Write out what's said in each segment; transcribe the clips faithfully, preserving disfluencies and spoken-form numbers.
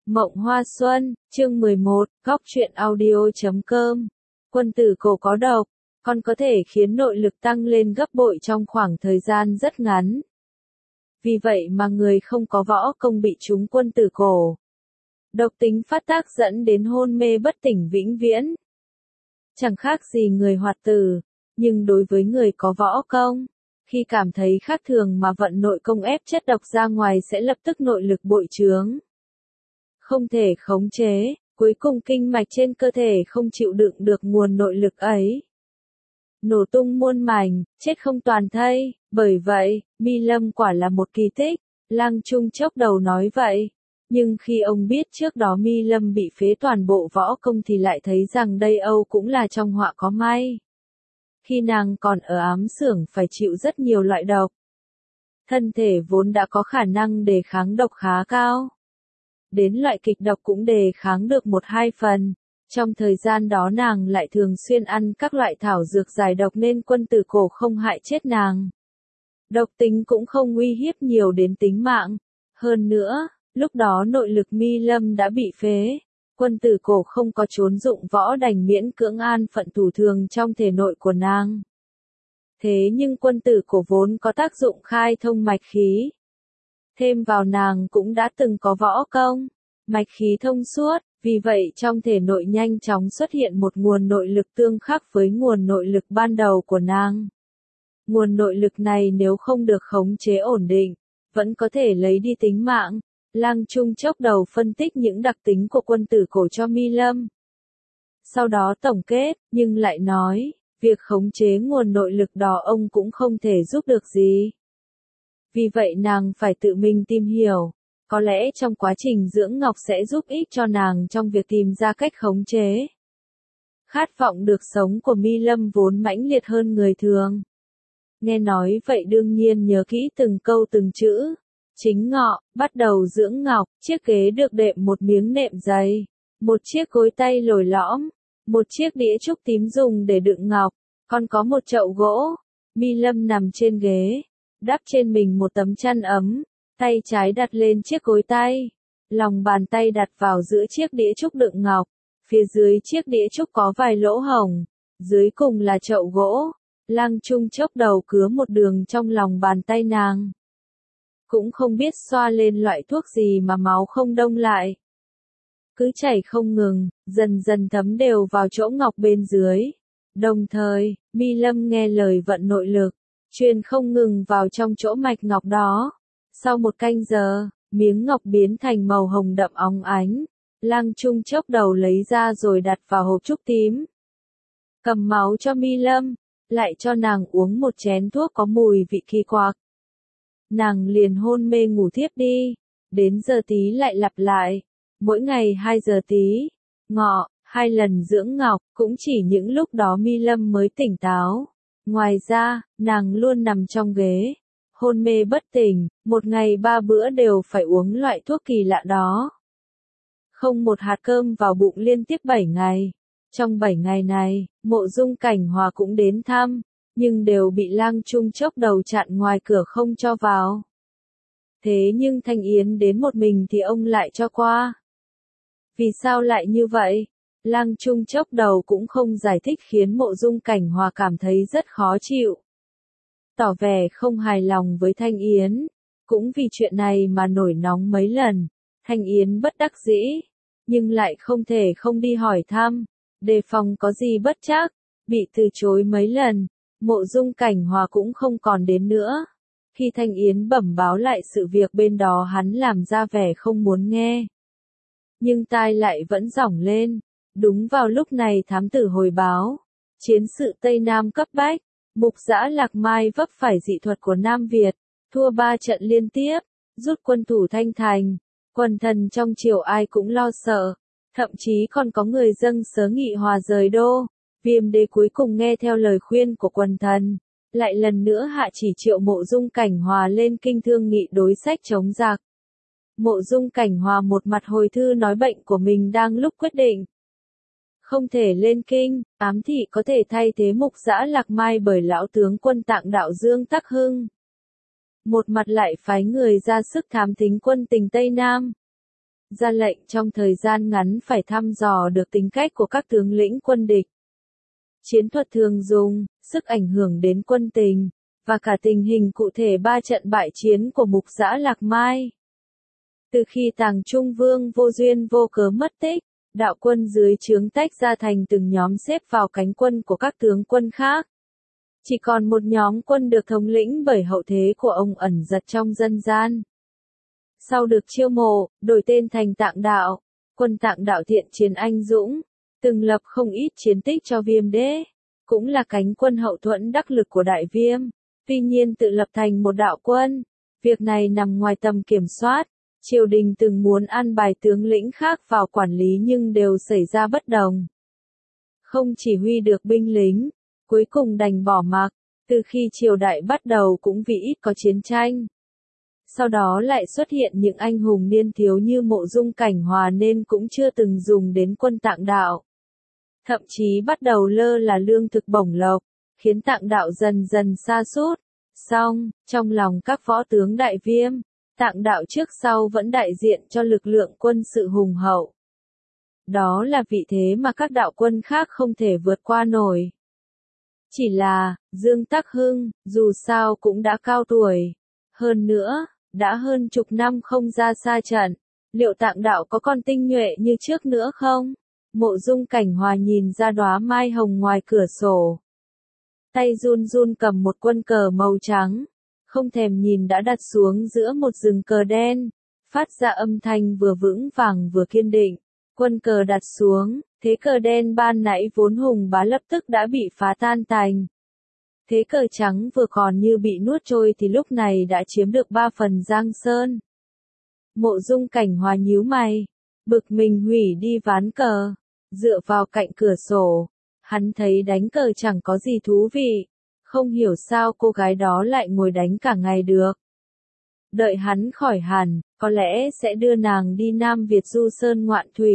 Mộng Hoa Xuân, chương mười một, góc truyện audio chấm com. Quân tử cổ có độc, còn có thể khiến nội lực tăng lên gấp bội trong khoảng thời gian rất ngắn. Vì vậy mà người không có võ công bị trúng quân tử cổ. Độc tính phát tác dẫn đến hôn mê bất tỉnh vĩnh viễn. Chẳng khác gì người hoạt tử, nhưng đối với người có võ công, khi cảm thấy khác thường mà vận nội công ép chất độc ra ngoài sẽ lập tức nội lực bội trướng. Không thể khống chế, cuối cùng kinh mạch trên cơ thể không chịu đựng được nguồn nội lực ấy. Nổ tung muôn mảnh, chết không toàn thây, bởi vậy, Mi Lâm quả là một kỳ tích, Lăng Trung chốc đầu nói vậy. Nhưng khi ông biết trước đó Mi Lâm bị phế toàn bộ võ công thì lại thấy rằng đây Âu cũng là trong họa có may. Khi nàng còn ở ám xưởng phải chịu rất nhiều loại độc. Thân thể vốn đã có khả năng đề kháng độc khá cao. Đến loại kịch độc cũng đề kháng được một hai phần. Trong thời gian đó nàng lại thường xuyên ăn các loại thảo dược giải độc nên quân tử cổ không hại chết nàng. Độc tính cũng không uy hiếp nhiều đến tính mạng. Hơn nữa, lúc đó nội lực Mi Lâm đã bị phế. Quân tử cổ không có trốn dụng võ đành miễn cưỡng an phận thủ thường trong thể nội của nàng. Thế nhưng quân tử cổ vốn có tác dụng khai thông mạch khí. Thêm vào nàng cũng đã từng có võ công, mạch khí thông suốt, vì vậy trong thể nội nhanh chóng xuất hiện một nguồn nội lực tương khắc với nguồn nội lực ban đầu của nàng. Nguồn nội lực này nếu không được khống chế ổn định, vẫn có thể lấy đi tính mạng. Lăng Trung chốc đầu phân tích những đặc tính của quân tử cổ cho Mi Lâm. Sau đó tổng kết, nhưng lại nói, việc khống chế nguồn nội lực đó ông cũng không thể giúp được gì. Vì vậy nàng phải tự mình tìm hiểu, có lẽ trong quá trình dưỡng ngọc sẽ giúp ích cho nàng trong việc tìm ra cách khống chế. Khát vọng được sống của Mi Lâm vốn mãnh liệt hơn người thường. Nghe nói vậy đương nhiên nhớ kỹ từng câu từng chữ. Chính ngọ, bắt đầu dưỡng ngọc, chiếc ghế được đệm một miếng nệm dày, một chiếc gối tay lồi lõm, một chiếc đĩa trúc tím dùng để đựng ngọc, còn có một chậu gỗ. Mi Lâm nằm trên ghế, đắp trên mình một tấm chăn ấm, tay trái đặt lên chiếc gối tay, lòng bàn tay đặt vào giữa chiếc đĩa trúc đựng ngọc, phía dưới chiếc đĩa trúc có vài lỗ hổng, dưới cùng là chậu gỗ. Lăng Trung chốc đầu cứa một đường trong lòng bàn tay nàng. Cũng không biết xoa lên loại thuốc gì mà máu không đông lại. Cứ chảy không ngừng, dần dần thấm đều vào chỗ ngọc bên dưới. Đồng thời, Mi Lâm nghe lời vận nội lực, truyền không ngừng vào trong chỗ mạch ngọc đó. Sau một canh giờ, miếng ngọc biến thành màu hồng đậm óng ánh. Lăng Trung chốc đầu lấy ra rồi đặt vào hộp trúc tím. Cầm máu cho Mi Lâm, lại cho nàng uống một chén thuốc có mùi vị kỳ quặc. Nàng liền hôn mê ngủ thiếp đi, đến giờ tí lại lặp lại, mỗi ngày hai giờ tí, ngọ, hai lần dưỡng ngọc, cũng chỉ những lúc đó Mi Lâm mới tỉnh táo. Ngoài ra, nàng luôn nằm trong ghế, hôn mê bất tỉnh, một ngày ba bữa đều phải uống loại thuốc kỳ lạ đó. Không một hạt cơm vào bụng liên tiếp bảy ngày. Trong bảy ngày này, Mộ Dung Cảnh Hòa cũng đến thăm. Nhưng đều bị Lăng Trung chốc đầu chặn ngoài cửa không cho vào. Thế nhưng Thanh Yến đến một mình thì ông lại cho qua. Vì sao lại như vậy? Lăng Trung chốc đầu cũng không giải thích khiến Mộ Dung Cảnh Hòa cảm thấy rất khó chịu. Tỏ vẻ không hài lòng với Thanh Yến. Cũng vì chuyện này mà nổi nóng mấy lần. Thanh Yến bất đắc dĩ. Nhưng lại không thể không đi hỏi thăm. Đề phòng có gì bất trắc. Bị từ chối mấy lần. Mộ Dung Cảnh Hòa cũng không còn đến nữa. Khi Thanh Yến bẩm báo lại sự việc bên đó hắn làm ra vẻ không muốn nghe. Nhưng tai lại vẫn rỏng lên. Đúng vào lúc này thám tử hồi báo. Chiến sự Tây Nam cấp bách. Mục Dã Lạc Mai vấp phải dị thuật của Nam Việt. Thua ba trận liên tiếp. Rút quân thủ Thanh Thành. Quần thần trong triều ai cũng lo sợ. Thậm chí còn có người dâng sớ nghị hòa rời đô. Viêm đế cuối cùng nghe theo lời khuyên của quần thần, lại lần nữa hạ chỉ triệu Mộ Dung Cảnh Hòa lên kinh thương nghị đối sách chống giặc. Mộ Dung Cảnh Hòa một mặt hồi thư nói bệnh của mình đang lúc quyết định. Không thể lên kinh, ám thị có thể thay thế Mục Dã Lạc Mai bởi lão tướng quân Tạng Đạo Dương Tắc Hưng. Một mặt lại phái người ra sức thám thính quân tình Tây Nam. ra lệnh trong thời gian ngắn phải thăm dò được tính cách của các tướng lĩnh quân địch. Chiến thuật thường dùng, sức ảnh hưởng đến quân tình, và cả tình hình cụ thể ba trận bại chiến của Mục Dã Lạc Mai. Từ khi Tàng Trung Vương vô duyên vô cớ mất tích, đạo quân dưới trướng tách ra thành từng nhóm xếp vào cánh quân của các tướng quân khác. Chỉ còn một nhóm quân được thống lĩnh bởi hậu thế của ông ẩn giật trong dân gian. Sau được chiêu mộ, đổi tên thành Tạng Đạo, quân Tạng Đạo thiện chiến anh dũng, từng lập không ít chiến tích cho Viêm Đế, cũng là cánh quân hậu thuẫn đắc lực của Đại Viêm, tuy nhiên tự lập thành một đạo quân, việc này nằm ngoài tầm kiểm soát. Triều đình từng muốn an bài tướng lĩnh khác vào quản lý nhưng đều xảy ra bất đồng. Không chỉ huy được binh lính, cuối cùng đành bỏ mặc, từ khi triều đại bắt đầu cũng vì ít có chiến tranh. Sau đó lại xuất hiện những anh hùng niên thiếu như Mộ Dung Cảnh Hòa nên cũng chưa từng dùng đến quân Tạng Đạo. Thậm chí bắt đầu lơ là lương thực bổng lộc, khiến Tạng Đạo dần dần sa sút. Song, trong lòng các võ tướng Đại Viêm, Tạng Đạo trước sau vẫn đại diện cho lực lượng quân sự hùng hậu. Đó là vị thế mà các đạo quân khác không thể vượt qua nổi. Chỉ là, Dương Tắc Hưng, dù sao cũng đã cao tuổi. Hơn nữa, đã hơn chục năm không ra xa trận. Liệu Tạng Đạo có còn tinh nhuệ như trước nữa không? Mộ Dung Cảnh Hòa nhìn ra đóa mai hồng ngoài cửa sổ. Tay run run cầm một quân cờ màu trắng. Không thèm nhìn đã đặt xuống giữa một rừng cờ đen, phát ra âm thanh vừa vững vàng vừa kiên định. Quân cờ đặt xuống, thế cờ đen ban nãy vốn hùng bá lập tức đã bị phá tan tành. Thế cờ trắng vừa còn như bị nuốt trôi thì lúc này đã chiếm được ba phần Giang Sơn. Mộ Dung Cảnh Hòa nhíu mày, bực mình hủy đi ván cờ, dựa vào cạnh cửa sổ, hắn thấy đánh cờ chẳng có gì thú vị. Không hiểu sao cô gái đó lại ngồi đánh cả ngày được. Đợi hắn khỏi hẳn, có lẽ sẽ đưa nàng đi Nam Việt du sơn ngoạn thủy.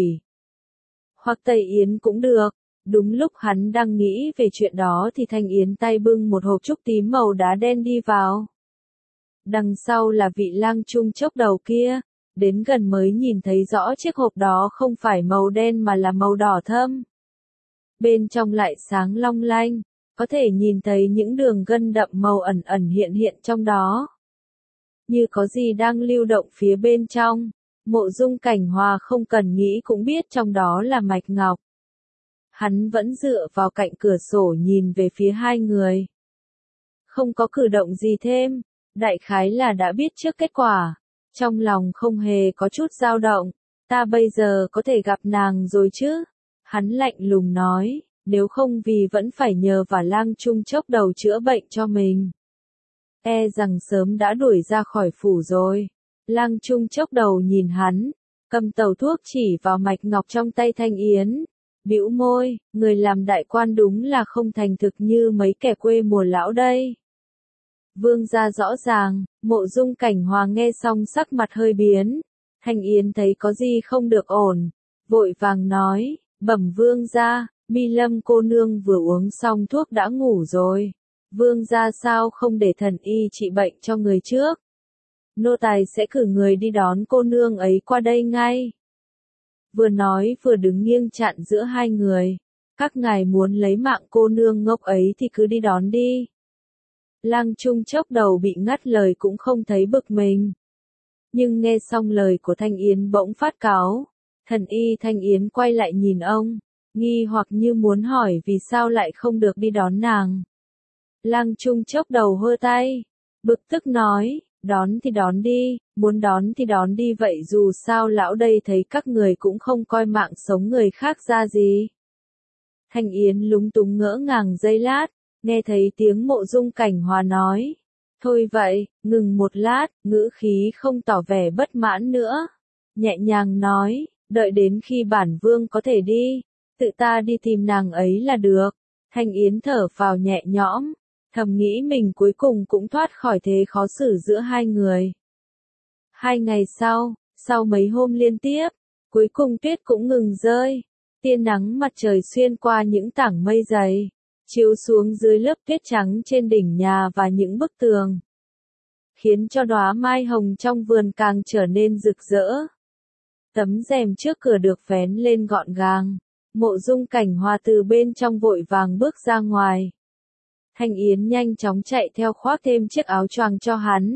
Hoặc Tây Yến cũng được. Đúng lúc hắn đang nghĩ về chuyện đó thì Thanh Yến tay bưng một hộp trúc tím màu đá đen đi vào. Đằng sau là vị lang trung chốc đầu kia. Đến gần mới nhìn thấy rõ chiếc hộp đó không phải màu đen mà là màu đỏ thẫm. Bên trong lại sáng long lanh. Có thể nhìn thấy những đường gân đậm màu ẩn ẩn hiện hiện trong đó. Như có gì đang lưu động phía bên trong. Mộ Dung Cảnh Hòa không cần nghĩ cũng biết trong đó là mạch ngọc. Hắn vẫn dựa vào cạnh cửa sổ nhìn về phía hai người. Không có cử động gì thêm, đại khái là đã biết trước kết quả. Trong lòng không hề có chút dao động, ta bây giờ có thể gặp nàng rồi chứ? Hắn lạnh lùng nói. Nếu không vì vẫn phải nhờ vào lang trung chốc đầu chữa bệnh cho mình. E rằng sớm đã đuổi ra khỏi phủ rồi. Lang trung chốc đầu nhìn hắn, cầm tàu thuốc chỉ vào mạch ngọc trong tay Thanh Yến. Bĩu môi, người làm đại quan đúng là không thành thực như mấy kẻ quê mùa lão đây. Vương gia rõ ràng, Mộ Dung Cảnh Hòa nghe xong sắc mặt hơi biến. Thanh Yến thấy có gì không được ổn, vội vàng nói, bẩm vương gia. Mi Lâm cô nương vừa uống xong thuốc đã ngủ rồi. Vương gia sao không để thần y trị bệnh cho người trước? Nô tài sẽ cử người đi đón cô nương ấy qua đây ngay. Vừa nói vừa đứng nghiêng chặn giữa hai người. Các ngài muốn lấy mạng cô nương ngốc ấy thì cứ đi đón đi. Lang Trung chốc đầu bị ngắt lời cũng không thấy bực mình. Nhưng nghe xong lời của Thanh Yến bỗng phát cáu. Thần y Thanh Yến quay lại nhìn ông. Nghi hoặc như muốn hỏi vì sao lại không được đi đón nàng. Lang Trung chốc đầu hơ tay, bực tức nói, đón thì đón đi, muốn đón thì đón đi vậy dù sao lão đây thấy các người cũng không coi mạng sống người khác ra gì. Thanh Yến lúng túng ngỡ ngàng giây lát, nghe thấy tiếng Mộ Dung Cảnh Hòa nói. Thôi vậy, ngừng một lát, ngữ khí không tỏ vẻ bất mãn nữa. Nhẹ nhàng nói, đợi đến khi bản vương có thể đi. Tự ta đi tìm nàng ấy là được. Thanh Yến thở phào nhẹ nhõm, thầm nghĩ mình cuối cùng cũng thoát khỏi thế khó xử giữa hai người. Hai ngày sau, sau mấy hôm liên tiếp, cuối cùng tuyết cũng ngừng rơi. Tia nắng mặt trời xuyên qua những tảng mây dày, chiếu xuống dưới lớp tuyết trắng trên đỉnh nhà và những bức tường, khiến cho đóa mai hồng trong vườn càng trở nên rực rỡ. Tấm rèm trước cửa được vén lên gọn gàng. Mộ Dung Cảnh Hòa từ bên trong vội vàng bước ra ngoài. Thanh Yến nhanh chóng chạy theo khoác thêm chiếc áo choàng cho hắn.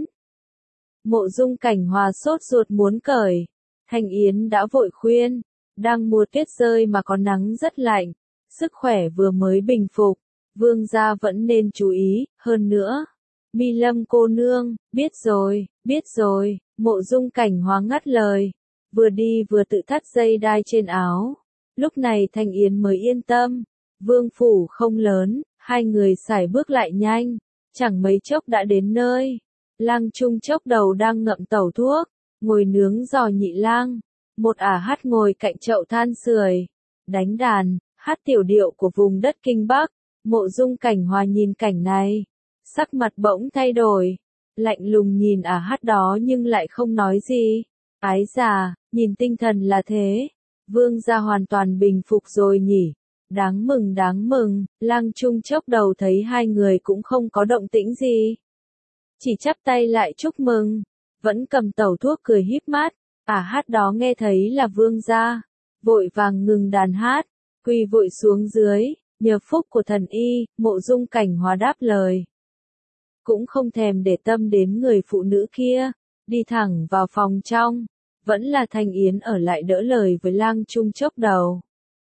Mộ Dung Cảnh Hòa sốt ruột muốn cởi. Thanh Yến đã vội khuyên. Đang mùa tuyết rơi mà có nắng rất lạnh. Sức khỏe vừa mới bình phục. Vương gia vẫn nên chú ý, hơn nữa. Mi Lâm cô nương, biết rồi, biết rồi. Mộ Dung Cảnh Hòa ngắt lời. Vừa đi vừa tự thắt dây đai trên áo. Lúc này Thanh Yến mới yên tâm. Vương phủ không lớn, hai người sải bước lại nhanh. Chẳng mấy chốc đã đến nơi. Lang Trung chốc đầu đang ngậm tẩu thuốc, ngồi nướng giò nhị lang. Một ả hát ngồi cạnh chậu than sưởi, đánh đàn, hát tiểu điệu của vùng đất Kinh Bắc. Mộ Dung Cảnh Hòa nhìn cảnh này, sắc mặt bỗng thay đổi, lạnh lùng nhìn ả hát đó nhưng lại không nói gì. Ái già, nhìn tinh thần là thế, vương gia hoàn toàn bình phục rồi nhỉ. Đáng mừng đáng mừng, Lang Trung chốc đầu thấy hai người cũng không có động tĩnh gì. Chỉ chắp tay lại chúc mừng, vẫn cầm tẩu thuốc cười híp mắt. Ả hát đó nghe thấy là vương gia, vội vàng ngừng đàn hát, quỳ vội xuống dưới, nhờ phúc của thần y. Mộ Dung Cảnh Hòa đáp lời. Cũng không thèm để tâm đến người phụ nữ kia, đi thẳng vào phòng trong, vẫn là Thanh Yến ở lại đỡ lời với Lang Trung chốc đầu.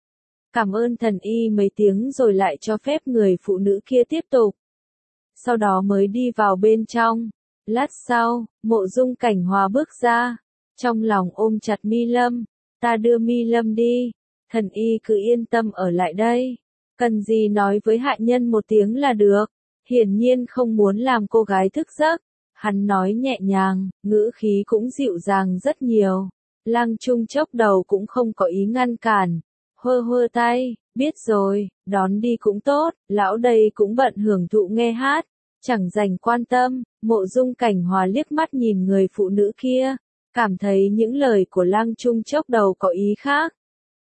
Cảm ơn thần y mấy tiếng rồi lại cho phép người phụ nữ kia tiếp tục. Sau đó mới đi vào bên trong. Lát sau, Mộ Dung Cảnh Hòa bước ra, trong lòng ôm chặt Mi Lâm. Ta đưa Mi Lâm đi, thần y cứ yên tâm ở lại đây. Cần gì nói với hạ nhân một tiếng là được. Hiển nhiên không muốn làm cô gái thức giấc. Hắn nói nhẹ nhàng, ngữ khí cũng dịu dàng rất nhiều. Lang Trung chốc đầu cũng không có ý ngăn cản. Hơ hơ tay, biết rồi, đón đi cũng tốt, lão đây cũng bận hưởng thụ nghe hát, chẳng dành quan tâm. Mộ Dung Cảnh Hòa liếc mắt nhìn người phụ nữ kia, cảm thấy những lời của Lang Trung chốc đầu có ý khác.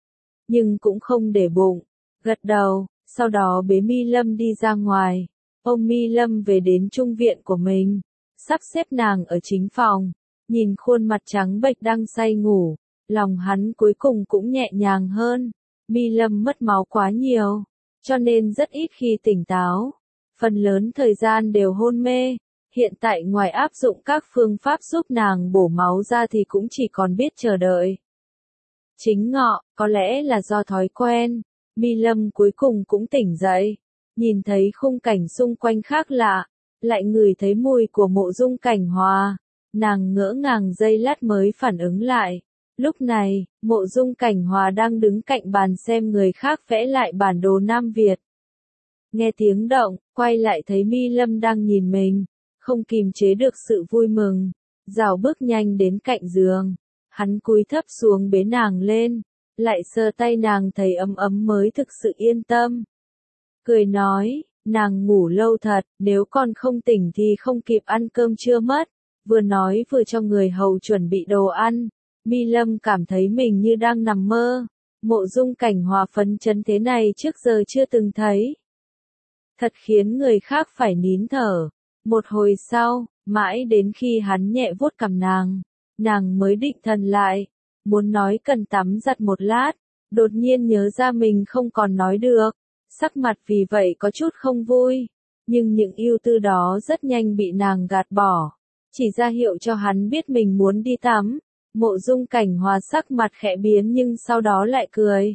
Nhưng cũng không để bụng, gật đầu, sau đó bế Mi Lâm đi ra ngoài, ôm Mi Lâm về đến trung viện của mình, sắp xếp nàng ở chính phòng, nhìn khuôn mặt trắng bệch đang say ngủ, lòng hắn cuối cùng cũng nhẹ nhàng hơn. Mi Lâm mất máu quá nhiều, cho nên rất ít khi tỉnh táo, phần lớn thời gian đều hôn mê. Hiện tại ngoài áp dụng các phương pháp giúp nàng bổ máu ra thì cũng chỉ còn biết chờ đợi. Chính ngọ, có lẽ là do thói quen, Mi Lâm cuối cùng cũng tỉnh dậy, nhìn thấy khung cảnh xung quanh khác lạ, lại ngửi thấy mùi của Mộ Dung Cảnh Hòa, nàng ngỡ ngàng giây lát mới phản ứng lại. Lúc này, Mộ Dung Cảnh Hòa đang đứng cạnh bàn xem người khác vẽ lại bản đồ Nam Việt. Nghe tiếng động, quay lại thấy Mi Lâm đang nhìn mình, không kìm chế được sự vui mừng, rảo bước nhanh đến cạnh giường. Hắn cúi thấp xuống bế nàng lên, lại sờ tay nàng thấy ấm ấm mới thực sự yên tâm. Cười nói, nàng ngủ lâu thật, nếu còn không tỉnh thì không kịp ăn cơm trưa mất. Vừa nói vừa cho người hầu chuẩn bị đồ ăn. Mi Lâm cảm thấy mình như đang nằm mơ. Mộ Dung Cảnh Hòa phấn chấn thế này trước giờ chưa từng thấy. Thật khiến người khác phải nín thở. Một hồi sau, mãi đến khi hắn nhẹ vuốt cằm nàng, nàng mới định thần lại, muốn nói cần tắm giặt một lát, đột nhiên nhớ ra mình không còn nói được, sắc mặt vì vậy có chút không vui, nhưng những ưu tư đó rất nhanh bị nàng gạt bỏ, chỉ ra hiệu cho hắn biết mình muốn đi tắm. Mộ Dung Cảnh Hòa sắc mặt khẽ biến nhưng sau đó lại cười.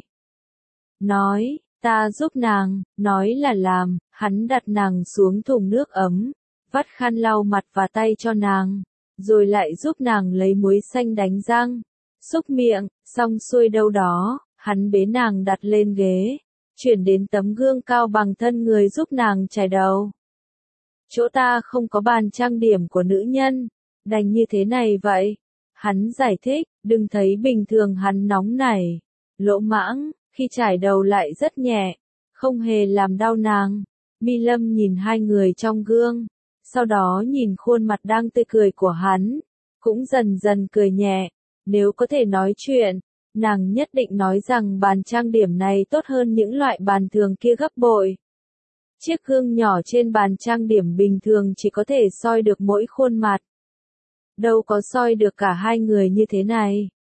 Nói, ta giúp nàng, nói là làm, hắn đặt nàng xuống thùng nước ấm, vắt khăn lau mặt và tay cho nàng, rồi lại giúp nàng lấy muối xanh đánh răng, xúc miệng, xong xuôi đâu đó, hắn bế nàng đặt lên ghế, chuyển đến tấm gương cao bằng thân người giúp nàng chải đầu. Chỗ ta không có bàn trang điểm của nữ nhân, đành như thế này vậy. Hắn giải thích, đừng thấy bình thường hắn nóng nảy, lỗ mãng, khi trải đầu lại rất nhẹ, không hề làm đau nàng. Mi Lâm nhìn hai người trong gương, sau đó nhìn khuôn mặt đang tươi cười của hắn, cũng dần dần cười nhẹ. Nếu có thể nói chuyện, nàng nhất định nói rằng bàn trang điểm này tốt hơn những loại bàn thường kia gấp bội. Chiếc gương nhỏ trên bàn trang điểm bình thường chỉ có thể soi được mỗi khuôn mặt. Đâu có soi được cả hai người như thế này.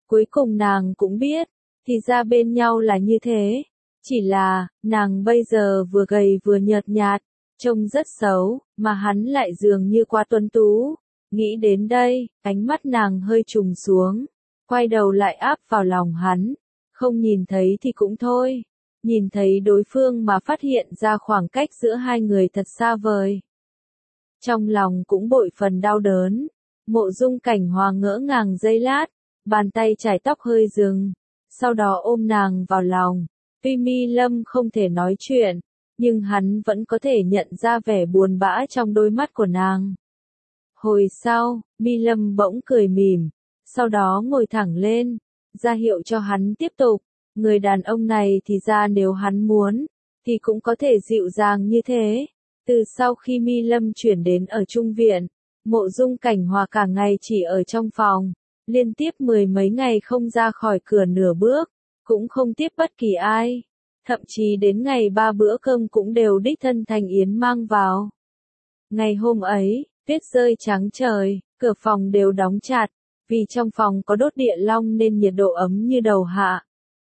Cuối cùng nàng cũng biết, thì ra bên nhau là như thế. Chỉ là, nàng bây giờ vừa gầy vừa nhợt nhạt, trông rất xấu, mà hắn lại dường như quá tuấn tú. Nghĩ đến đây, ánh mắt nàng hơi trùng xuống, quay đầu lại áp vào lòng hắn. Không nhìn thấy thì cũng thôi, nhìn thấy đối phương mà phát hiện ra khoảng cách giữa hai người thật xa vời. Trong lòng cũng bội phần đau đớn, Mộ Dung Cảnh Hòa ngỡ ngàng giây lát, bàn tay chải tóc hơi dừng, sau đó ôm nàng vào lòng. Tuy Mi Lâm không thể nói chuyện, nhưng hắn vẫn có thể nhận ra vẻ buồn bã trong đôi mắt của nàng. Hồi sau, Mi Lâm bỗng cười mỉm, sau đó ngồi thẳng lên, ra hiệu cho hắn tiếp tục. Người đàn ông này thì ra nếu hắn muốn, thì cũng có thể dịu dàng như thế. Từ sau khi Mi Lâm chuyển đến ở Trung Viện, Mộ Dung Cảnh Hòa cả ngày chỉ ở trong phòng, liên tiếp mười mấy ngày không ra khỏi cửa nửa bước, cũng không tiếp bất kỳ ai. Thậm chí đến ngày ba bữa cơm cũng đều đích thân Thanh Yến mang vào. Ngày hôm ấy, tuyết rơi trắng trời, cửa phòng đều đóng chặt, vì trong phòng có đốt địa long nên nhiệt độ ấm như đầu hạ.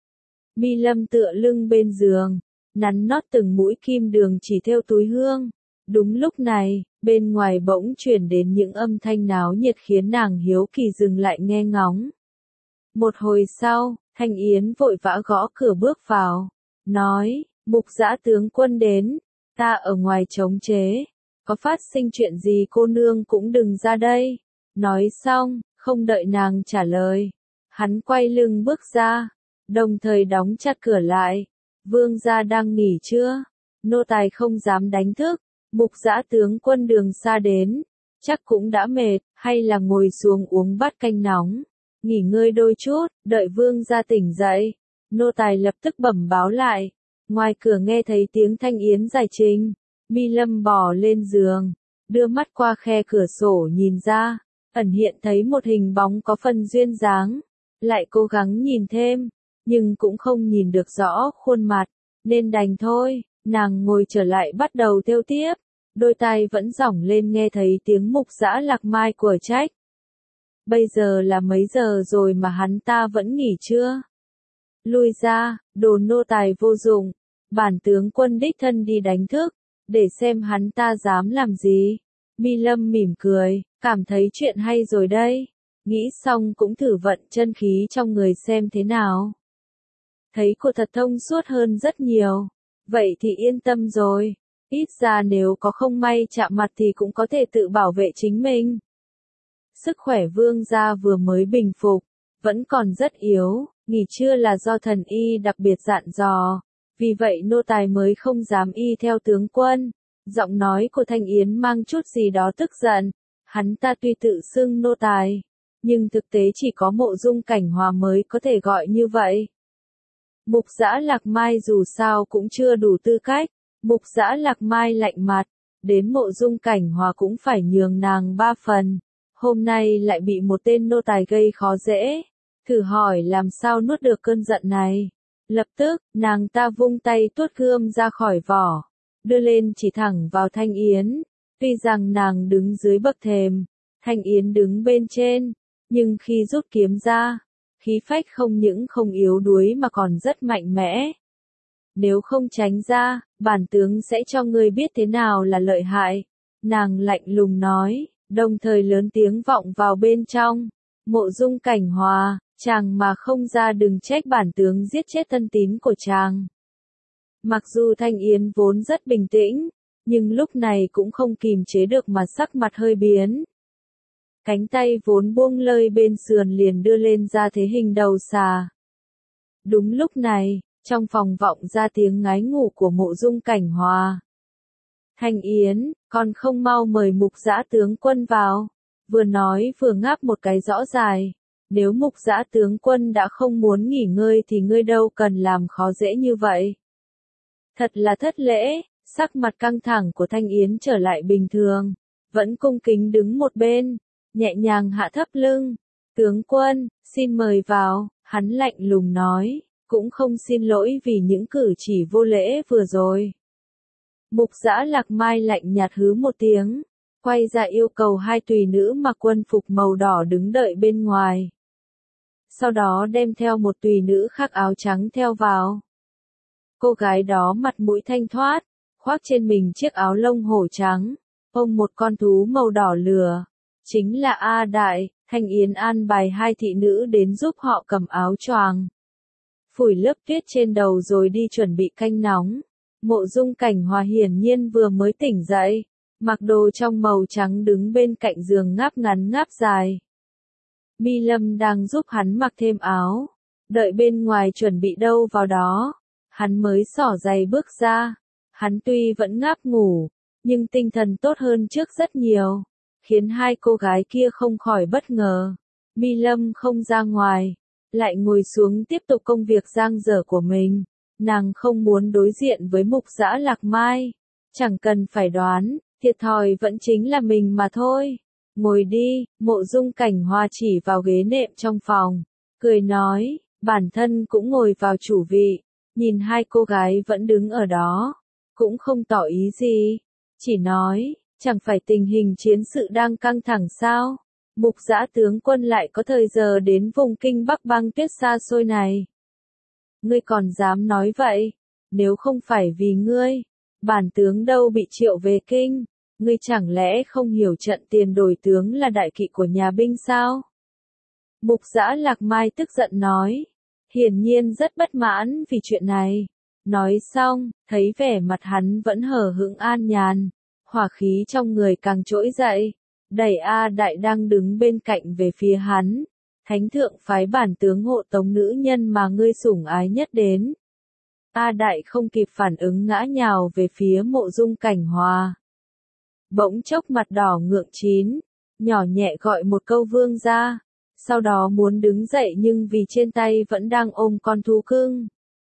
Mi Lâm tựa lưng bên giường, nắn nót từng mũi kim đường chỉ thêu túi hương. Đúng lúc này, bên ngoài bỗng chuyển đến những âm thanh náo nhiệt khiến nàng hiếu kỳ dừng lại nghe ngóng. Một hồi sau, Thanh Yến vội vã gõ cửa bước vào, nói, Mục Dã tướng quân đến, ta ở ngoài trống chế, có phát sinh chuyện gì cô nương cũng đừng ra đây. Nói xong, không đợi nàng trả lời, hắn quay lưng bước ra, đồng thời đóng chặt cửa lại. Vương gia đang nghỉ chưa? Nô tài không dám đánh thức. Mục Dã tướng quân đường xa đến, chắc cũng đã mệt, hay là ngồi xuống uống bát canh nóng, nghỉ ngơi đôi chút, đợi vương gia tỉnh dậy. Nô tài lập tức bẩm báo lại. Ngoài cửa nghe thấy tiếng Thanh Yến giải trình, Mi Lâm bò lên giường, đưa mắt qua khe cửa sổ nhìn ra, ẩn hiện thấy một hình bóng có phần duyên dáng, lại cố gắng nhìn thêm, nhưng cũng không nhìn được rõ khuôn mặt, nên đành thôi. Nàng ngồi trở lại bắt đầu thêu tiếp, đôi tai vẫn dỏng lên nghe thấy tiếng Mục Dã Lạc Mai của trách. Bây giờ là mấy giờ rồi mà hắn ta vẫn nghỉ chưa? Lui ra, đồ nô tài vô dụng, bản tướng quân đích thân đi đánh thức, để xem hắn ta dám làm gì. Mi Lâm mỉm cười, cảm thấy chuyện hay rồi đây, nghĩ xong cũng thử vận chân khí trong người xem thế nào. Thấy cô thật thông suốt hơn rất nhiều. Vậy thì yên tâm rồi, ít ra nếu có không may chạm mặt thì cũng có thể tự bảo vệ chính mình. Sức khỏe vương gia vừa mới bình phục, vẫn còn rất yếu, nghỉ trưa là do thần y đặc biệt dặn dò, vì vậy nô tài mới không dám y theo tướng quân. Giọng nói của Thanh Yến mang chút gì đó tức giận, hắn ta tuy tự xưng nô tài, nhưng thực tế chỉ có Mộ Dung Cảnh Hòa mới có thể gọi như vậy. Mục Dã Lạc Mai dù sao cũng chưa đủ tư cách, Mục Dã Lạc Mai lạnh mặt, đến Mộ Dung Cảnh Hòa cũng phải nhường nàng ba phần, hôm nay lại bị một tên nô tài gây khó dễ, thử hỏi làm sao nuốt được cơn giận này. Lập tức, nàng ta vung tay tuốt gươm ra khỏi vỏ, đưa lên chỉ thẳng vào Thanh Yến, tuy rằng nàng đứng dưới bậc thềm, Thanh Yến đứng bên trên, nhưng khi rút kiếm ra, khí phách không những không yếu đuối mà còn rất mạnh mẽ. Nếu không tránh ra, bản tướng sẽ cho ngươi biết thế nào là lợi hại. Nàng lạnh lùng nói, đồng thời lớn tiếng vọng vào bên trong. Mộ Dung Cảnh Hòa, chàng mà không ra đừng trách bản tướng giết chết thân tín của chàng. Mặc dù Thanh Yến vốn rất bình tĩnh, nhưng lúc này cũng không kìm chế được mà sắc mặt hơi biến. Cánh tay vốn buông lơi bên sườn liền đưa lên ra thế hình đầu xà. Đúng lúc này, trong phòng vọng ra tiếng ngái ngủ của Mộ Dung Cảnh Hòa. Thanh Yến, còn không mau mời Mục Dã tướng quân vào. Vừa nói vừa ngáp một cái rõ dài. Nếu Mục Dã tướng quân đã không muốn nghỉ ngơi thì ngươi đâu cần làm khó dễ như vậy. Thật là thất lễ, sắc mặt căng thẳng của Thanh Yến trở lại bình thường. Vẫn cung kính đứng một bên, nhẹ nhàng hạ thấp lưng. Tướng quân, xin mời vào, hắn lạnh lùng nói, cũng không xin lỗi vì những cử chỉ vô lễ vừa rồi. Mục Dã Lạc Mai lạnh nhạt hứ một tiếng, quay ra yêu cầu hai tùy nữ mặc quân phục màu đỏ đứng đợi bên ngoài. sau đó đem theo một tùy nữ khác áo trắng theo vào. Cô gái đó mặt mũi thanh thoát, khoác trên mình chiếc áo lông hổ trắng, ôm một con thú màu đỏ lửa. Chính là A Đại. Thanh Yến an bài hai thị nữ đến giúp họ cầm áo choàng, phủi lớp tuyết trên đầu rồi đi chuẩn bị canh nóng. Mộ Dung Cảnh Hòa hiển nhiên vừa mới tỉnh dậy, mặc đồ trong màu trắng đứng bên cạnh giường ngáp ngắn ngáp dài. Mi Lâm đang giúp hắn mặc thêm áo, đợi bên ngoài chuẩn bị đâu vào đó, hắn mới xỏ giày bước ra. Hắn tuy vẫn ngáp ngủ, nhưng tinh thần tốt hơn trước rất nhiều, khiến hai cô gái kia không khỏi bất ngờ. Mi Lâm không ra ngoài, lại ngồi xuống tiếp tục công việc dang dở của mình. Nàng không muốn đối diện với Mục Dã Lạc Mai. Chẳng cần phải đoán, thiệt thòi vẫn chính là mình mà thôi. Ngồi đi, Mộ Dung Cảnh Hòa chỉ vào ghế nệm trong phòng, cười nói, bản thân cũng ngồi vào chủ vị, nhìn hai cô gái vẫn đứng ở đó, cũng không tỏ ý gì, chỉ nói, chẳng phải tình hình chiến sự đang căng thẳng sao? Mục Dã tướng quân lại có thời giờ đến vùng kinh Bắc băng tuyết xa xôi này. Ngươi còn dám nói vậy? Nếu không phải vì ngươi, bản tướng đâu bị triệu về kinh. Ngươi chẳng lẽ không hiểu trận tiền đổi tướng là đại kỵ của nhà binh sao? Mục Dã Lạc Mai tức giận nói, hiển nhiên rất bất mãn vì chuyện này. Nói xong, thấy vẻ mặt hắn vẫn hờ hững an nhàn, hỏa khí trong người càng trỗi dậy, đẩy A Đại đang đứng bên cạnh về phía hắn. Thánh thượng phái bản tướng hộ tống nữ nhân mà ngươi sủng ái nhất đến. A Đại không kịp phản ứng ngã nhào về phía Mộ Dung Cảnh Hòa. Bỗng chốc mặt đỏ ngượng chín, nhỏ nhẹ gọi một câu vương gia, sau đó muốn đứng dậy nhưng vì trên tay vẫn đang ôm con thú cưng.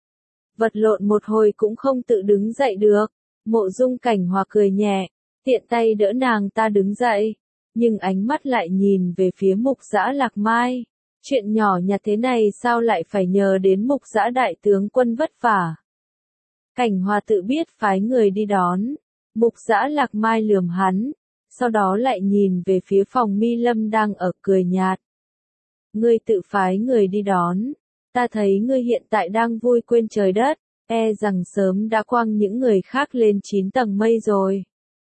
Vật lộn một hồi cũng không tự đứng dậy được. Mộ Dung Cảnh Hòa cười nhẹ, tiện tay đỡ nàng ta đứng dậy, nhưng ánh mắt lại nhìn về phía Mục Dã Lạc Mai. Chuyện nhỏ nhặt thế này sao lại phải nhờ đến Mục Dã đại tướng quân vất vả. Cảnh Hòa tự biết phái người đi đón. Mục Dã Lạc Mai lườm hắn, sau đó lại nhìn về phía phòng Mi Lâm đang ở cười nhạt. Ngươi tự phái người đi đón, ta thấy ngươi hiện tại đang vui quên trời đất, e rằng sớm đã quăng những người khác lên chín tầng mây rồi.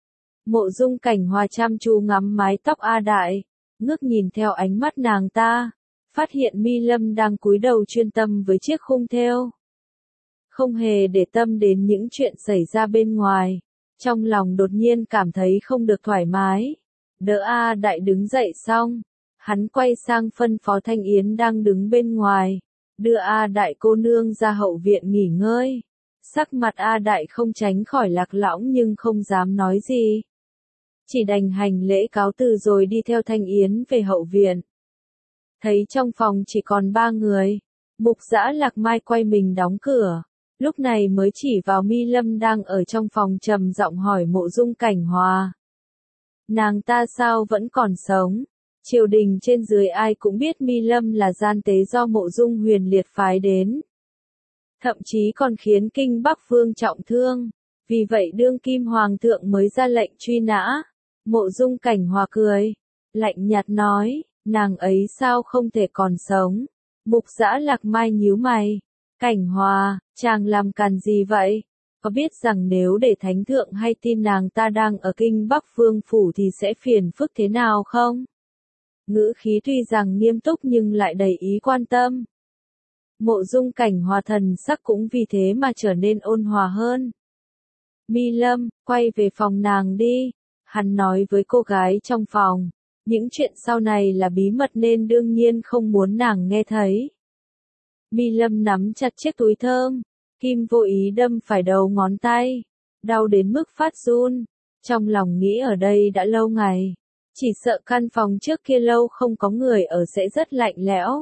Mộ Dung Cảnh Hòa chăm chú ngắm mái tóc A Đại, ngước nhìn theo ánh mắt nàng ta, phát hiện Mi Lâm đang cúi đầu chuyên tâm với chiếc khung thêu, không hề để tâm đến những chuyện xảy ra bên ngoài. Trong lòng đột nhiên cảm thấy không được thoải mái. Đỡ A Đại đứng dậy xong, hắn quay sang phân phó Thanh Yến đang đứng bên ngoài, đưa A Đại cô nương ra hậu viện nghỉ ngơi. Sắc mặt A Đại không tránh khỏi lạc lõng nhưng không dám nói gì, chỉ đành hành lễ cáo từ rồi đi theo Thanh Yến về hậu viện. Thấy trong phòng chỉ còn ba người, Mục Dã Lạc Mai quay mình đóng cửa, lúc này mới chỉ vào Mi Lâm đang ở trong phòng trầm giọng hỏi Mộ Dung Cảnh Hòa. Nàng ta sao vẫn còn sống? Triều đình trên dưới ai cũng biết Mi Lâm là gian tế do Mộ Dung Huyền Liệt phái đến. Thậm chí còn khiến kinh Bắc Vương trọng thương, vì vậy đương kim hoàng thượng mới ra lệnh truy nã. Mộ Dung Cảnh Hòa cười, lạnh nhạt nói, nàng ấy sao không thể còn sống? Mục Dã Lạc Mai nhíu mày. Cảnh Hòa, chàng làm càn gì vậy? Có biết rằng nếu để thánh thượng hay tin nàng ta đang ở kinh Bắc Vương phủ thì sẽ phiền phức thế nào không? Ngữ khí tuy rằng nghiêm túc nhưng lại đầy ý quan tâm. Mộ Dung Cảnh Hòa thần sắc cũng vì thế mà trở nên ôn hòa hơn. Mi Lâm, quay về phòng nàng đi, hắn nói với cô gái trong phòng. Những chuyện sau này là bí mật nên đương nhiên không muốn nàng nghe thấy. Mi Lâm nắm chặt chiếc túi thơm, kim vô ý đâm phải đầu ngón tay, đau đến mức phát run, trong lòng nghĩ ở đây đã lâu ngày, chỉ sợ căn phòng trước kia lâu không có người ở sẽ rất lạnh lẽo.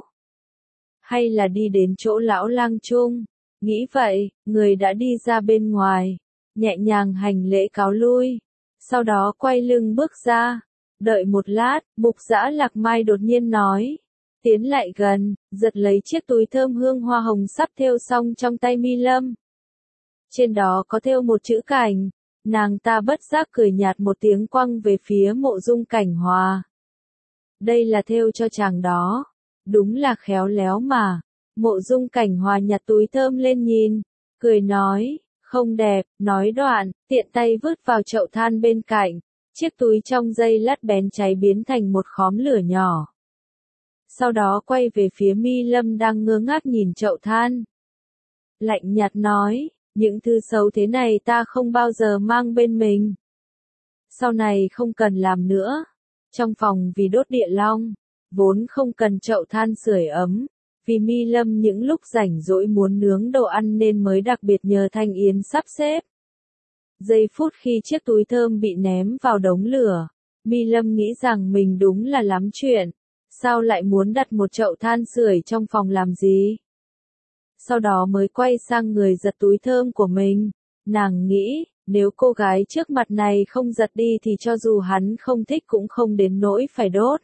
Hay là đi đến chỗ lão lang chung, nghĩ vậy, người đã đi ra bên ngoài, nhẹ nhàng hành lễ cáo lui, sau đó quay lưng bước ra, đợi một lát, Mục Dã Lạc Mai đột nhiên nói. Tiến lại gần, giật lấy chiếc túi thơm hương hoa hồng sắp thêu xong trong tay Mi Lâm. Trên đó có thêu một chữ cảnh, nàng ta bất giác cười nhạt một tiếng quăng về phía Mộ Dung Cảnh Hòa. Đây là thêu cho chàng đó. Đúng là khéo léo mà. Mộ Dung Cảnh Hòa nhặt túi thơm lên nhìn, cười nói, không đẹp, nói đoạn, tiện tay vứt vào chậu than bên cạnh, chiếc túi trong giây lát bén cháy biến thành một khóm lửa nhỏ. Sau đó quay về phía Mi Lâm đang ngơ ngác nhìn chậu than. Lạnh nhạt nói, những thứ xấu thế này ta không bao giờ mang bên mình. Sau này không cần làm nữa. Trong phòng vì đốt địa long, vốn không cần chậu than sưởi ấm. Vì Mi Lâm những lúc rảnh rỗi muốn nướng đồ ăn nên mới đặc biệt nhờ Thanh Yến sắp xếp. Giây phút khi chiếc túi thơm bị ném vào đống lửa, Mi Lâm nghĩ rằng mình đúng là lắm chuyện. Sao lại muốn đặt một chậu than sưởi trong phòng làm gì? Sau đó mới quay sang người giật túi thơm của mình. Nàng nghĩ, nếu cô gái trước mặt này không giật đi thì cho dù hắn không thích cũng không đến nỗi phải đốt.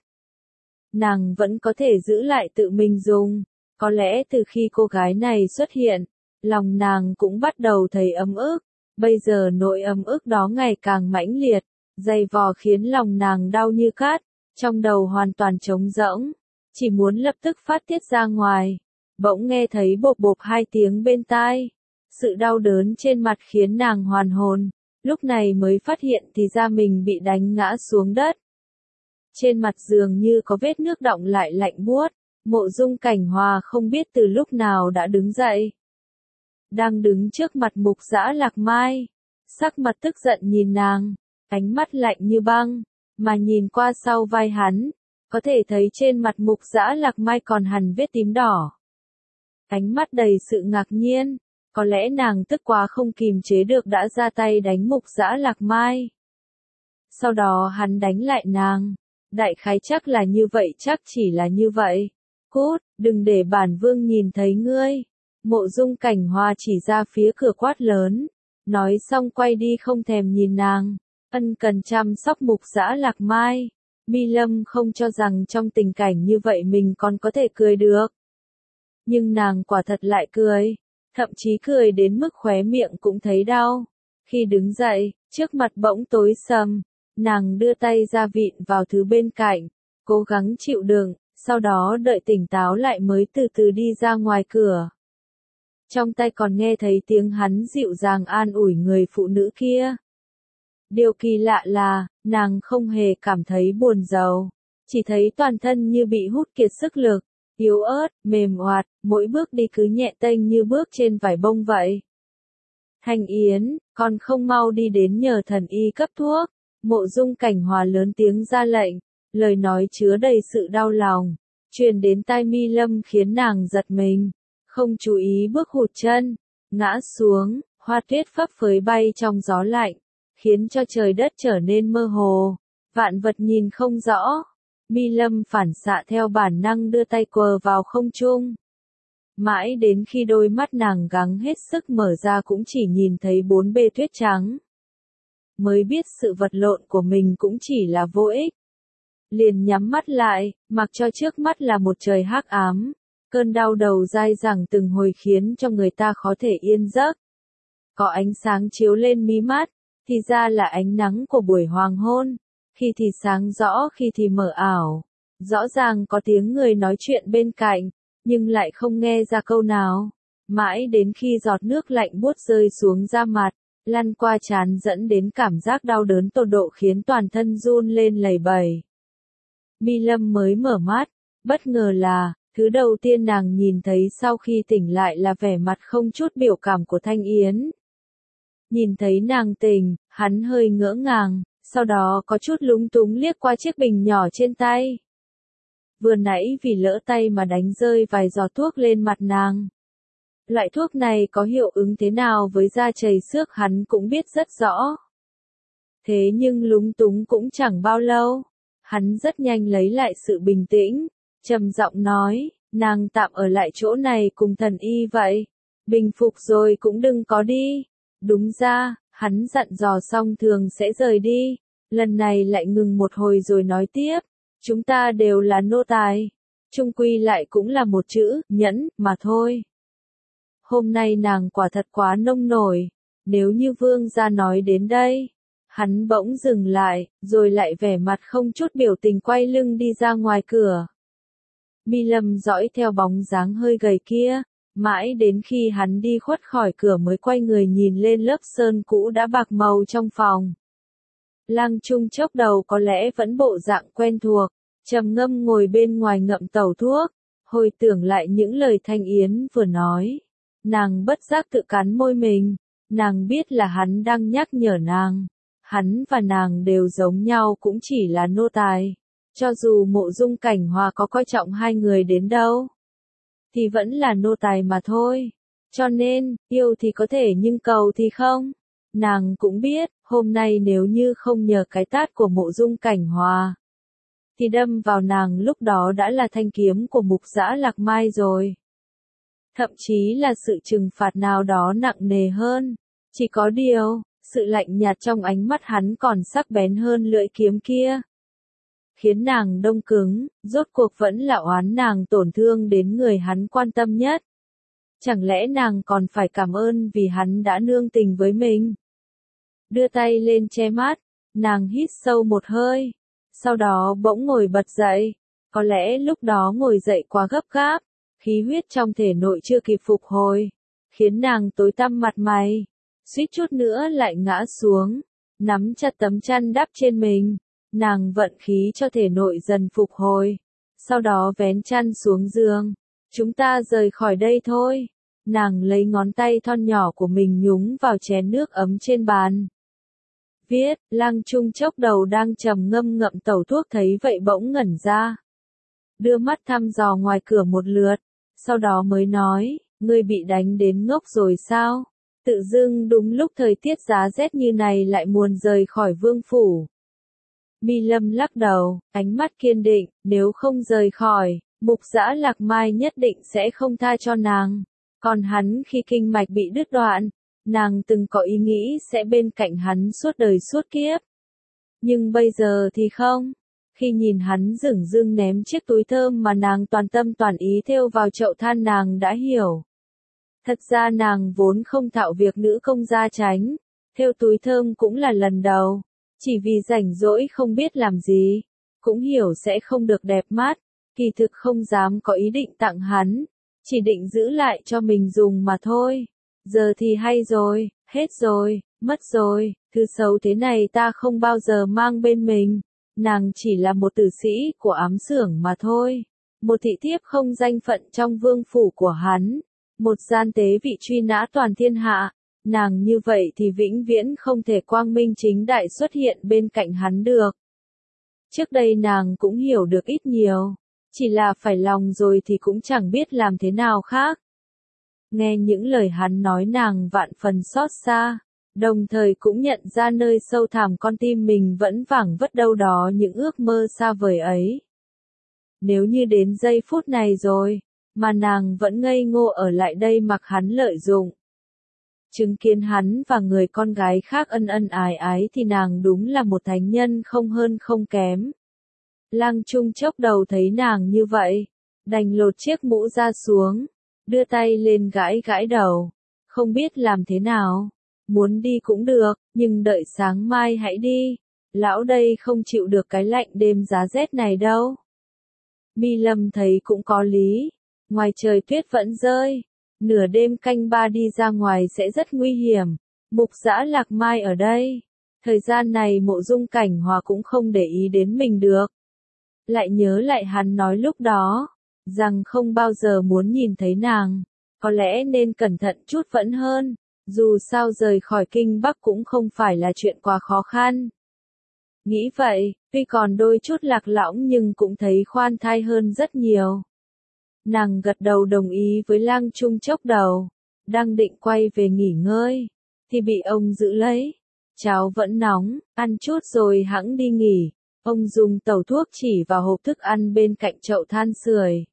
Nàng vẫn có thể giữ lại tự mình dùng. Có lẽ từ khi cô gái này xuất hiện, lòng nàng cũng bắt đầu thấy ấm ức. Bây giờ nỗi ấm ức đó ngày càng mãnh liệt, dày vò khiến lòng nàng đau như cát, trong đầu hoàn toàn trống rỗng, chỉ muốn lập tức phát tiết ra ngoài. Bỗng nghe thấy bộp bộp hai tiếng bên tai. Sự đau đớn trên mặt khiến nàng hoàn hồn, lúc này mới phát hiện thì ra mình bị đánh ngã xuống đất. Trên mặt giường như có vết nước đọng lại lạnh buốt. Mộ Dung Cảnh Hòa không biết từ lúc nào đã đứng dậy. Đang đứng trước mặt Mục Dã Lạc Mai, sắc mặt tức giận nhìn nàng, ánh mắt lạnh như băng, mà nhìn qua sau vai hắn, có thể thấy trên mặt Mục Dã Lạc Mai còn hằn vết tím đỏ. Ánh mắt đầy sự ngạc nhiên, có lẽ nàng tức quá không kìm chế được đã ra tay đánh Mục Dã Lạc Mai. Sau đó hắn đánh lại nàng, đại khái chắc là như vậy, chắc chỉ là như vậy. Cút, đừng để bản vương nhìn thấy ngươi. Mộ Dung Cảnh Hòa chỉ ra phía cửa quát lớn, nói xong quay đi không thèm nhìn nàng, ân cần chăm sóc Mục Dã Lạc Mai. Mi Lâm không cho rằng trong tình cảnh như vậy mình còn có thể cười được. Nhưng nàng quả thật lại cười, thậm chí cười đến mức khóe miệng cũng thấy đau. Khi đứng dậy, trước mặt bỗng tối sầm, nàng đưa tay ra vịn vào thứ bên cạnh, cố gắng chịu đựng. Sau đó đợi tỉnh táo lại mới từ từ đi ra ngoài cửa. Trong tay còn nghe thấy tiếng hắn dịu dàng an ủi người phụ nữ kia. Điều kỳ lạ là, nàng không hề cảm thấy buồn rầu, chỉ thấy toàn thân như bị hút kiệt sức lực, yếu ớt, mềm oạt, mỗi bước đi cứ nhẹ tênh như bước trên vải bông vậy. Thanh Yến, con không mau đi đến nhờ thần y cấp thuốc. Mộ Dung Cảnh Hòa lớn tiếng ra lệnh. Lời nói chứa đầy sự đau lòng, truyền đến tai Mi Lâm khiến nàng giật mình, không chú ý bước hụt chân, ngã xuống, hoa tuyết phấp phới bay trong gió lạnh, khiến cho trời đất trở nên mơ hồ, vạn vật nhìn không rõ. Mi Lâm phản xạ theo bản năng đưa tay quờ vào không trung. Mãi đến khi đôi mắt nàng gắng hết sức mở ra cũng chỉ nhìn thấy bốn bê tuyết trắng. Mới biết sự vật lộn của mình cũng chỉ là vô ích. Liền nhắm mắt lại, mặc cho trước mắt là một trời hắc ám. Cơn đau đầu dai dẳng từng hồi khiến cho người ta khó thể yên giấc. Có ánh sáng chiếu lên mí mắt, thì ra là ánh nắng của buổi hoàng hôn. Khi thì sáng rõ, khi thì mờ ảo. Rõ ràng có tiếng người nói chuyện bên cạnh, nhưng lại không nghe ra câu nào. Mãi đến khi giọt nước lạnh buốt rơi xuống da mặt, lăn qua trán dẫn đến cảm giác đau đớn tột độ khiến toàn thân run lên lẩy bẩy. Mi Lâm mới mở mắt, bất ngờ là, thứ đầu tiên nàng nhìn thấy sau khi tỉnh lại là vẻ mặt không chút biểu cảm của Thanh Yến. Nhìn thấy nàng tỉnh, hắn hơi ngỡ ngàng, sau đó có chút lúng túng liếc qua chiếc bình nhỏ trên tay. Vừa nãy vì lỡ tay mà đánh rơi vài giọt thuốc lên mặt nàng. Loại thuốc này có hiệu ứng thế nào với da chảy xước hắn cũng biết rất rõ. Thế nhưng lúng túng cũng chẳng bao lâu. Hắn rất nhanh lấy lại sự bình tĩnh, trầm giọng nói, nàng tạm ở lại chỗ này cùng thần y vậy. Bình phục rồi cũng đừng có đi. Đúng ra, hắn dặn dò xong thường sẽ rời đi. Lần này lại ngừng một hồi rồi nói tiếp. Chúng ta đều là nô tài. Chung quy lại cũng là một chữ, nhẫn, mà thôi. Hôm nay nàng quả thật quá nông nổi. Nếu như vương gia nói đến đây. Hắn bỗng dừng lại, rồi lại vẻ mặt không chút biểu tình quay lưng đi ra ngoài cửa. Mi Lâm dõi theo bóng dáng hơi gầy kia, mãi đến khi hắn đi khuất khỏi cửa mới quay người nhìn lên lớp sơn cũ đã bạc màu trong phòng. Lăng Trung chốc đầu có lẽ vẫn bộ dạng quen thuộc, trầm ngâm ngồi bên ngoài ngậm tẩu thuốc, hồi tưởng lại những lời Thanh Yến vừa nói. Nàng bất giác tự cắn môi mình, nàng biết là hắn đang nhắc nhở nàng. Hắn và nàng đều giống nhau, cũng chỉ là nô tài. Cho dù Mộ Dung Cảnh Hòa có coi trọng hai người đến đâu, thì vẫn là nô tài mà thôi. Cho nên, yêu thì có thể nhưng cầu thì không. Nàng cũng biết, hôm nay nếu như không nhờ cái tát của Mộ Dung Cảnh Hòa, thì đâm vào nàng lúc đó đã là thanh kiếm của Mục Dã Lạc Mai rồi. Thậm chí là sự trừng phạt nào đó nặng nề hơn. Chỉ có điều, sự lạnh nhạt trong ánh mắt hắn còn sắc bén hơn lưỡi kiếm kia. Khiến nàng đông cứng, rốt cuộc vẫn là oán nàng tổn thương đến người hắn quan tâm nhất. Chẳng lẽ nàng còn phải cảm ơn vì hắn đã nương tình với mình? Đưa tay lên che mắt, nàng hít sâu một hơi, sau đó bỗng ngồi bật dậy. Có lẽ lúc đó ngồi dậy quá gấp gáp, khí huyết trong thể nội chưa kịp phục hồi, khiến nàng tối tăm mặt mày, suýt chút nữa lại ngã xuống, nắm chặt tấm chăn đắp trên mình. Nàng vận khí cho thể nội dần phục hồi, sau đó vén chăn xuống giường. Chúng ta rời khỏi đây thôi. Nàng lấy ngón tay thon nhỏ của mình nhúng vào chén nước ấm trên bàn. Viết, Lăng Trung chốc đầu đang trầm ngâm ngậm tẩu thuốc thấy vậy bỗng ngẩn ra. Đưa mắt thăm dò ngoài cửa một lượt, sau đó mới nói, ngươi bị đánh đến ngốc rồi sao? Tự dưng đúng lúc thời tiết giá rét như này lại muốn rời khỏi vương phủ. Mi Lâm lắc đầu, ánh mắt kiên định, nếu không rời khỏi, Mục Dã Lạc Mai nhất định sẽ không tha cho nàng. Còn hắn khi kinh mạch bị đứt đoạn, nàng từng có ý nghĩ sẽ bên cạnh hắn suốt đời suốt kiếp. Nhưng bây giờ thì không. Khi nhìn hắn dửng dưng ném chiếc túi thơm mà nàng toàn tâm toàn ý thêu vào chậu than, nàng đã hiểu. Thật ra nàng vốn không thạo việc nữ công gia tránh, thêu túi thơm cũng là lần đầu. Chỉ vì rảnh rỗi không biết làm gì, cũng hiểu sẽ không được đẹp mắt, kỳ thực không dám có ý định tặng hắn, chỉ định giữ lại cho mình dùng mà thôi. Giờ thì hay rồi, hết rồi, mất rồi, thứ xấu thế này ta không bao giờ mang bên mình. Nàng chỉ là một tử sĩ của ám xưởng mà thôi, một thị thiếp không danh phận trong vương phủ của hắn, một gian tế vị truy nã toàn thiên hạ. Nàng như vậy thì vĩnh viễn không thể quang minh chính đại xuất hiện bên cạnh hắn được. Trước đây nàng cũng hiểu được ít nhiều, chỉ là phải lòng rồi thì cũng chẳng biết làm thế nào khác. Nghe những lời hắn nói nàng vạn phần xót xa, đồng thời cũng nhận ra nơi sâu thẳm con tim mình vẫn vẳng vất đâu đó những ước mơ xa vời ấy. Nếu như đến giây phút này rồi, mà nàng vẫn ngây ngô ở lại đây mặc hắn lợi dụng, chứng kiến hắn và người con gái khác ân ân ái ái thì nàng đúng là một thánh nhân không hơn không kém. Lăng Trung chốc đầu thấy nàng như vậy, đành lột chiếc mũ ra xuống, đưa tay lên gãi gãi đầu, không biết làm thế nào, muốn đi cũng được, nhưng đợi sáng mai hãy đi, lão đây không chịu được cái lạnh đêm giá rét này đâu. Mi Lâm thấy cũng có lý, ngoài trời tuyết vẫn rơi. Nửa đêm canh ba đi ra ngoài sẽ rất nguy hiểm. Mục Dã Lạc Mai ở đây. Thời gian này Mộ Dung Cảnh Hòa cũng không để ý đến mình được. Lại nhớ lại hắn nói lúc đó, rằng không bao giờ muốn nhìn thấy nàng. Có lẽ nên cẩn thận chút vẫn hơn. Dù sao rời khỏi kinh Bắc cũng không phải là chuyện quá khó khăn. Nghĩ vậy, tuy còn đôi chút lạc lõng nhưng cũng thấy khoan thai hơn rất nhiều. Nàng gật đầu đồng ý với Lăng Trung chốc đầu, đang định quay về nghỉ ngơi, thì bị ông giữ lấy. Cháo vẫn nóng, ăn chút rồi hẵng đi nghỉ. Ông dùng tẩu thuốc chỉ vào hộp thức ăn bên cạnh chậu than sưởi.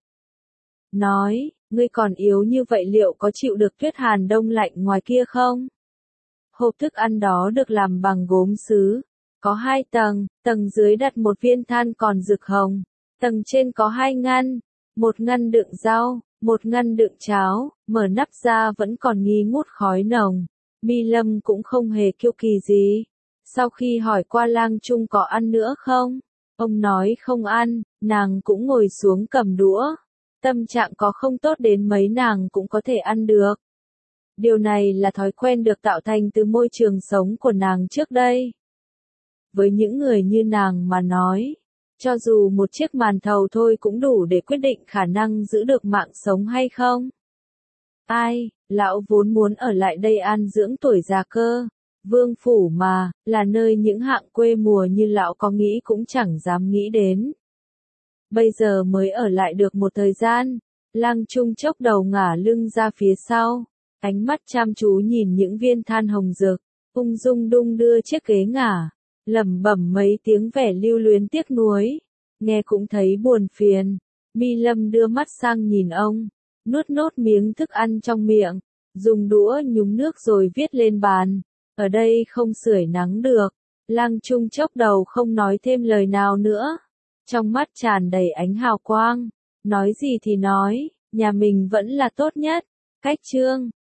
Nói, ngươi còn yếu như vậy liệu có chịu được tuyết hàn đông lạnh ngoài kia không? Hộp thức ăn đó được làm bằng gốm sứ, có hai tầng, tầng dưới đặt một viên than còn rực hồng, tầng trên có hai ngăn. Một ngăn đựng rau, một ngăn đựng cháo, mở nắp ra vẫn còn nghi ngút khói nồng. Mi Lâm cũng không hề kiêu kỳ gì. Sau khi hỏi qua Lang Trung có ăn nữa không, Ông nói không ăn, nàng cũng ngồi xuống cầm đũa. Tâm trạng có không tốt đến mấy nàng cũng có thể ăn được. Điều này là thói quen được tạo thành từ môi trường sống của nàng trước đây. Với những người như nàng mà nói, cho dù một chiếc màn thầu thôi cũng đủ để quyết định khả năng giữ được mạng sống hay không. Ai, lão vốn muốn ở lại đây an dưỡng tuổi già cơ. Vương phủ mà, là nơi những hạng quê mùa như lão có nghĩ cũng chẳng dám nghĩ đến. Bây giờ mới ở lại được một thời gian, Lăng Trung chốc đầu ngả lưng ra phía sau, ánh mắt chăm chú nhìn những viên than hồng rực, ung dung đung đưa chiếc ghế ngả, lẩm bẩm mấy tiếng vẻ lưu luyến tiếc nuối, nghe cũng thấy buồn phiền. Mi Lâm đưa mắt sang nhìn ông, nuốt nốt miếng thức ăn trong miệng, dùng đũa nhúng nước rồi viết lên bàn. Ở đây không sưởi nắng được. Lăng Trung chốc đầu không nói thêm lời nào nữa. Trong mắt tràn đầy ánh hào quang. Nói gì thì nói, nhà mình vẫn là tốt nhất. Cách chương